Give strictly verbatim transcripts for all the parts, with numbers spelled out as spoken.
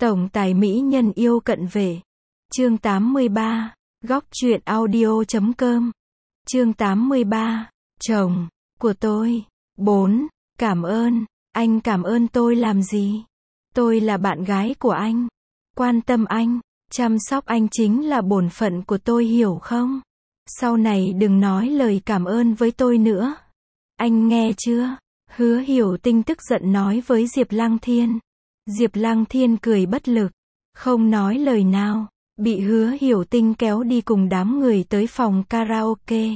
Tổng tài mỹ nhân yêu cận vệ. Chương tám mươi ba. Góc truyện audio chấm com. Chương tám mươi ba. Chồng của tôi. bốn. Cảm ơn. Anh cảm ơn tôi làm gì? Tôi là bạn gái của anh. Quan tâm anh, chăm sóc anh chính là bổn phận của tôi, hiểu không? Sau này đừng nói lời cảm ơn với tôi nữa. Anh nghe chưa? Hứa Hiểu Tinh tức giận nói với Diệp Lăng Thiên. Diệp Lăng Thiên cười bất lực, không nói lời nào, bị Hứa Hiểu Tinh kéo đi cùng đám người tới phòng karaoke.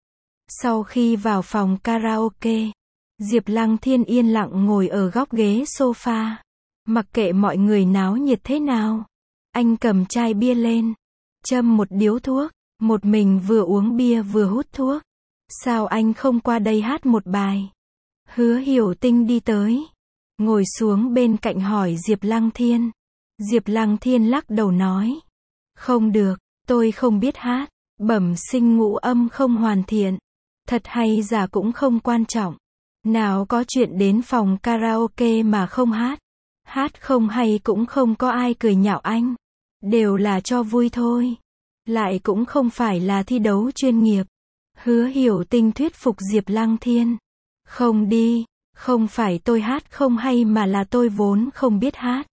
Sau khi vào phòng karaoke, Diệp Lăng Thiên yên lặng ngồi ở góc ghế sofa. Mặc kệ mọi người náo nhiệt thế nào, anh cầm chai bia lên, châm một điếu thuốc, một mình vừa uống bia vừa hút thuốc. Sao anh không qua đây hát một bài? Hứa Hiểu Tinh đi tới, ngồi xuống bên cạnh hỏi Diệp Lăng Thiên. Diệp Lăng Thiên lắc đầu nói, không được, tôi không biết hát, bẩm sinh ngũ âm không hoàn thiện, thật hay giả cũng không quan trọng. Nào có chuyện đến phòng karaoke mà không hát. Hát không hay cũng không có ai cười nhạo anh, đều là cho vui thôi, lại cũng không phải là thi đấu chuyên nghiệp. Hứa Hiểu Tinh thuyết phục Diệp Lăng Thiên. Không đi, không phải tôi hát không hay mà là tôi vốn không biết hát.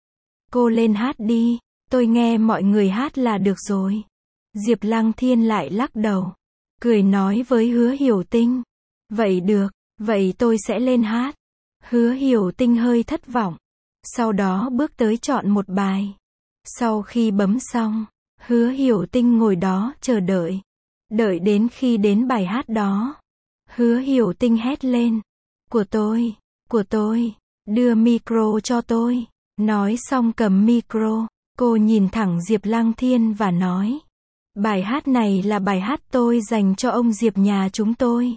Cô lên hát đi, tôi nghe mọi người hát là được rồi. Diệp Lăng Thiên lại lắc đầu, cười nói với Hứa Hiểu Tinh. Vậy được, vậy tôi sẽ lên hát. Hứa Hiểu Tinh hơi thất vọng, sau đó bước tới chọn một bài. Sau khi bấm xong, Hứa Hiểu Tinh ngồi đó chờ đợi. Đợi đến khi đến bài hát đó, Hứa Hiểu Tinh hét lên. Của tôi, của tôi, đưa micro cho tôi. Nói xong cầm micro, cô nhìn thẳng Diệp Lăng Thiên và nói. Bài hát này là bài hát tôi dành cho ông Diệp nhà chúng tôi.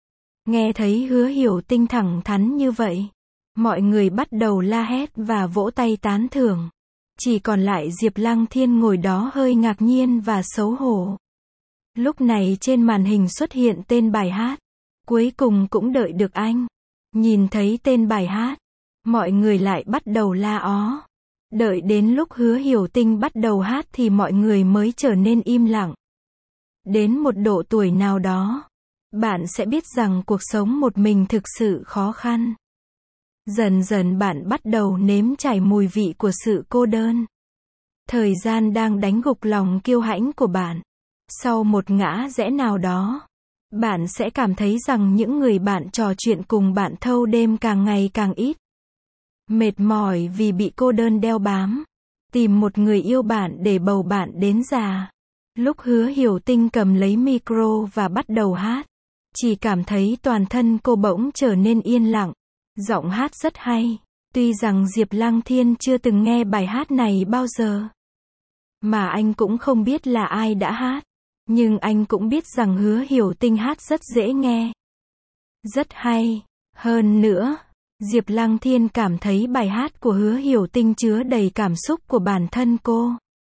Nghe thấy Hứa Hiểu Tinh thẳng thắn như vậy, mọi người bắt đầu la hét và vỗ tay tán thưởng. Chỉ còn lại Diệp Lăng Thiên ngồi đó hơi ngạc nhiên và xấu hổ. Lúc này trên màn hình xuất hiện tên bài hát. Cuối cùng cũng đợi được anh. Nhìn thấy tên bài hát, mọi người lại bắt đầu la ó. Đợi đến lúc Hứa Hiểu Tinh bắt đầu hát thì mọi người mới trở nên im lặng. Đến một độ tuổi nào đó, bạn sẽ biết rằng cuộc sống một mình thực sự khó khăn. Dần dần bạn bắt đầu nếm trải mùi vị của sự cô đơn. Thời gian đang đánh gục lòng kiêu hãnh của bạn. Sau một ngã rẽ nào đó, bạn sẽ cảm thấy rằng những người bạn trò chuyện cùng bạn thâu đêm càng ngày càng ít. Mệt mỏi vì bị cô đơn đeo bám. Tìm một người yêu bạn để bầu bạn đến già. Lúc Hứa Hiểu Tinh cầm lấy micro và bắt đầu hát, chỉ cảm thấy toàn thân cô bỗng trở nên yên lặng. Giọng hát rất hay. Tuy rằng Diệp Lăng Thiên chưa từng nghe bài hát này bao giờ, mà anh cũng không biết là ai đã hát, nhưng anh cũng biết rằng Hứa Hiểu Tinh hát rất dễ nghe, rất hay. Hơn nữa, Diệp Lăng Thiên cảm thấy bài hát của Hứa Hiểu Tinh chứa đầy cảm xúc của bản thân cô.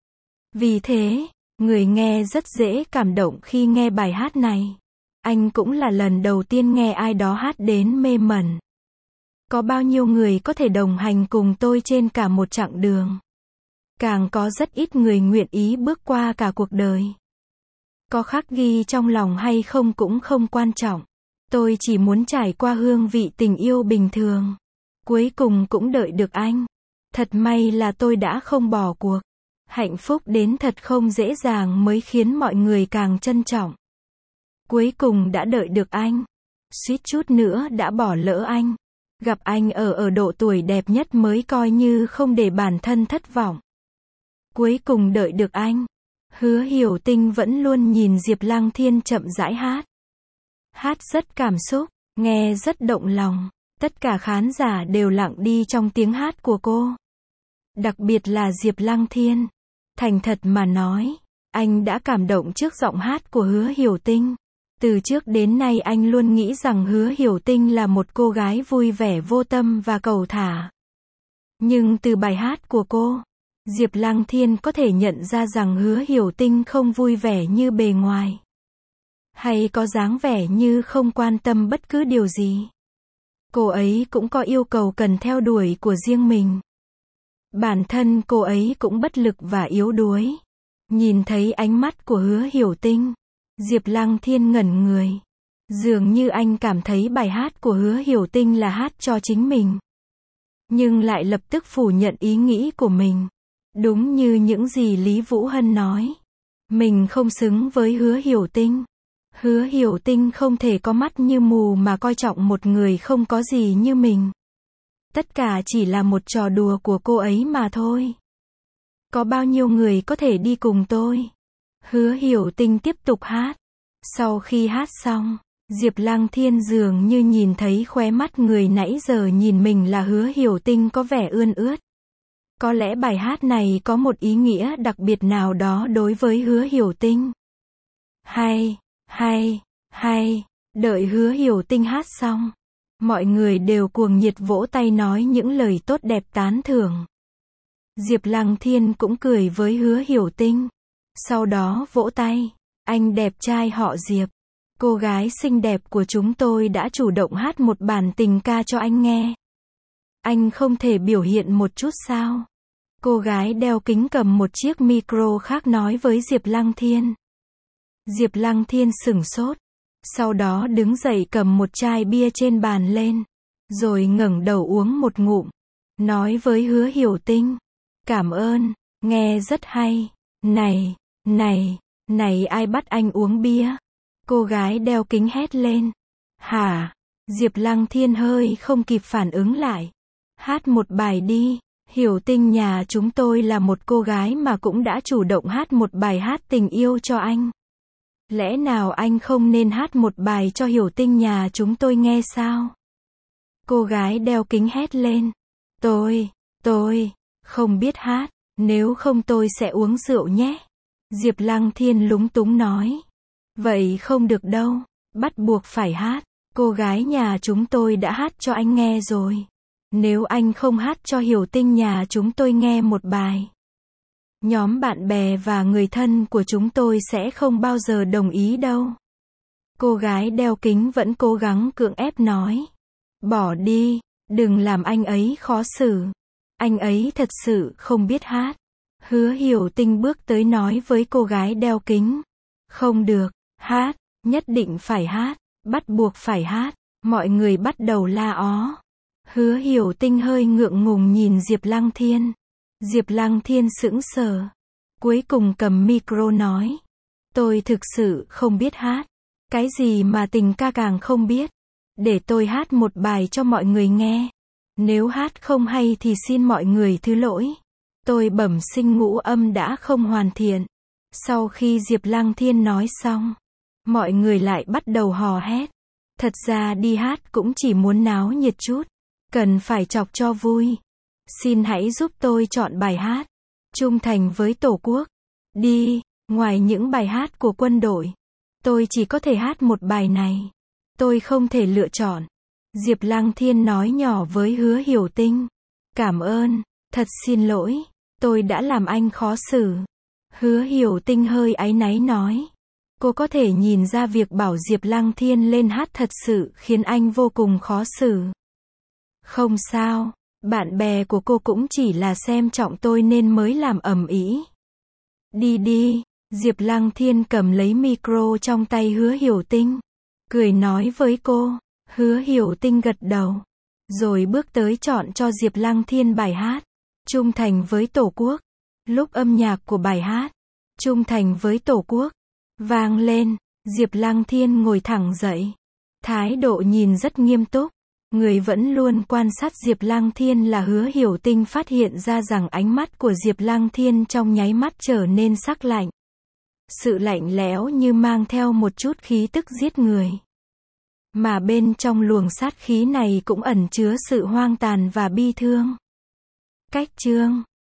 Vì thế, người nghe rất dễ cảm động khi nghe bài hát này. Anh cũng là lần đầu tiên nghe ai đó hát đến mê mẩn. Có bao nhiêu người có thể đồng hành cùng tôi trên cả một chặng đường. Càng có rất ít người nguyện ý bước qua cả cuộc đời. Có khắc ghi trong lòng hay không cũng không quan trọng. Tôi chỉ muốn trải qua hương vị tình yêu bình thường. Cuối cùng cũng đợi được anh. Thật may là tôi đã không bỏ cuộc. Hạnh phúc đến thật không dễ dàng mới khiến mọi người càng trân trọng. Cuối cùng đã đợi được anh. Suýt chút nữa đã bỏ lỡ anh. Gặp anh ở ở độ tuổi đẹp nhất mới coi như không để bản thân thất vọng. Cuối cùng đợi được anh. Hứa Hiểu Tinh vẫn luôn nhìn Diệp Lăng Thiên chậm rãi hát. Hát rất cảm xúc, nghe rất động lòng. Tất cả khán giả đều lặng đi trong tiếng hát của cô. Đặc biệt là Diệp Lăng Thiên. Thành thật mà nói, anh đã cảm động trước giọng hát của Hứa Hiểu Tinh. Từ trước đến nay anh luôn nghĩ rằng Hứa Hiểu Tinh là một cô gái vui vẻ vô tâm và cẩu thả. Nhưng từ bài hát của cô, Diệp Lăng Thiên có thể nhận ra rằng Hứa Hiểu Tinh không vui vẻ như bề ngoài. Hay có dáng vẻ như không quan tâm bất cứ điều gì. Cô ấy cũng có yêu cầu cần theo đuổi của riêng mình. Bản thân cô ấy cũng bất lực và yếu đuối. Nhìn thấy ánh mắt của Hứa Hiểu Tinh, Diệp Lăng Thiên ngẩn người. Dường như anh cảm thấy bài hát của Hứa Hiểu Tinh là hát cho chính mình. Nhưng lại lập tức phủ nhận ý nghĩ của mình. Đúng như những gì Lý Vũ Hân nói. Mình không xứng với Hứa Hiểu Tinh. Hứa Hiểu Tinh không thể có mắt như mù mà coi trọng một người không có gì như mình. Tất cả chỉ là một trò đùa của cô ấy mà thôi. Có bao nhiêu người có thể đi cùng tôi? Hứa Hiểu Tinh tiếp tục hát. Sau khi hát xong, Diệp Lăng Thiên dường như nhìn thấy khóe mắt người nãy giờ nhìn mình là Hứa Hiểu Tinh có vẻ ươn ướt. Có lẽ bài hát này có một ý nghĩa đặc biệt nào đó đối với Hứa Hiểu Tinh. Hay, hay, hay, đợi Hứa Hiểu Tinh hát xong. Mọi người đều cuồng nhiệt vỗ tay nói những lời tốt đẹp tán thưởng. Diệp Lăng Thiên cũng cười với Hứa Hiểu Tinh. Sau đó vỗ tay. Anh đẹp trai họ Diệp. Cô gái xinh đẹp của chúng tôi đã chủ động hát một bản tình ca cho anh nghe. Anh không thể biểu hiện một chút sao? Cô gái đeo kính cầm một chiếc micro khác nói với Diệp Lăng Thiên. Diệp Lăng Thiên sửng sốt. Sau đó đứng dậy cầm một chai bia trên bàn lên. Rồi ngẩng đầu uống một ngụm. Nói với Hứa Hiểu Tinh. Cảm ơn, nghe rất hay. Này, này, này ai bắt anh uống bia? Cô gái đeo kính hét lên. Hả? Diệp Lăng Thiên hơi không kịp phản ứng lại. Hát một bài đi. Hiểu Tinh nhà chúng tôi là một cô gái mà cũng đã chủ động hát một bài hát tình yêu cho anh. Lẽ nào anh không nên hát một bài cho Hiểu Tinh nhà chúng tôi nghe sao? Cô gái đeo kính hét lên. Tôi, tôi, không biết hát, nếu không tôi sẽ uống rượu nhé. Diệp Lăng Thiên lúng túng nói. Vậy không được đâu, bắt buộc phải hát. Cô gái nhà chúng tôi đã hát cho anh nghe rồi. Nếu anh không hát cho Hiểu Tinh nhà chúng tôi nghe một bài, nhóm bạn bè và người thân của chúng tôi sẽ không bao giờ đồng ý đâu. Cô gái đeo kính vẫn cố gắng cưỡng ép nói. Bỏ đi, đừng làm anh ấy khó xử. Anh ấy thật sự không biết hát. Hứa Hiểu Tinh bước tới nói với cô gái đeo kính. Không được, hát, nhất định phải hát, bắt buộc phải hát. Mọi người bắt đầu la ó. Hứa Hiểu Tinh hơi ngượng ngùng nhìn Diệp Lăng Thiên. Diệp Lăng Thiên sững sờ. Cuối cùng cầm micro nói. Tôi thực sự không biết hát. Cái gì mà tình ca càng không biết. Để tôi hát một bài cho mọi người nghe. Nếu hát không hay thì xin mọi người thứ lỗi. Tôi bẩm sinh ngũ âm đã không hoàn thiện. Sau khi Diệp Lăng Thiên nói xong, mọi người lại bắt đầu hò hét. Thật ra đi hát cũng chỉ muốn náo nhiệt chút. Cần phải chọc cho vui. Xin hãy giúp tôi chọn bài hát. Trung thành với Tổ quốc. Đi, ngoài những bài hát của quân đội. Tôi chỉ có thể hát một bài này. Tôi không thể lựa chọn. Diệp Lăng Thiên nói nhỏ với Hứa Hiểu Tinh. Cảm ơn, thật xin lỗi. Tôi đã làm anh khó xử. Hứa Hiểu Tinh hơi áy náy nói. Cô có thể nhìn ra việc bảo Diệp Lăng Thiên lên hát thật sự khiến anh vô cùng khó xử. Không sao, bạn bè của cô cũng chỉ là xem trọng tôi nên mới làm ầm ĩ. Đi đi, Diệp Lăng Thiên cầm lấy micro trong tay Hứa Hiểu Tinh. Cười nói với cô. Hứa Hiểu Tinh gật đầu. Rồi bước tới chọn cho Diệp Lăng Thiên bài hát. Trung thành với Tổ quốc. Lúc âm nhạc của bài hát Trung thành với Tổ quốc vang lên, Diệp Lăng Thiên ngồi thẳng dậy. Thái độ nhìn rất nghiêm túc. Người vẫn luôn quan sát Diệp Lăng Thiên là Hứa Hiểu Tinh phát hiện ra rằng ánh mắt của Diệp Lăng Thiên trong nháy mắt trở nên sắc lạnh. Sự lạnh lẽo như mang theo một chút khí tức giết người. Mà bên trong luồng sát khí này cũng ẩn chứa sự hoang tàn và bi thương. Cách chương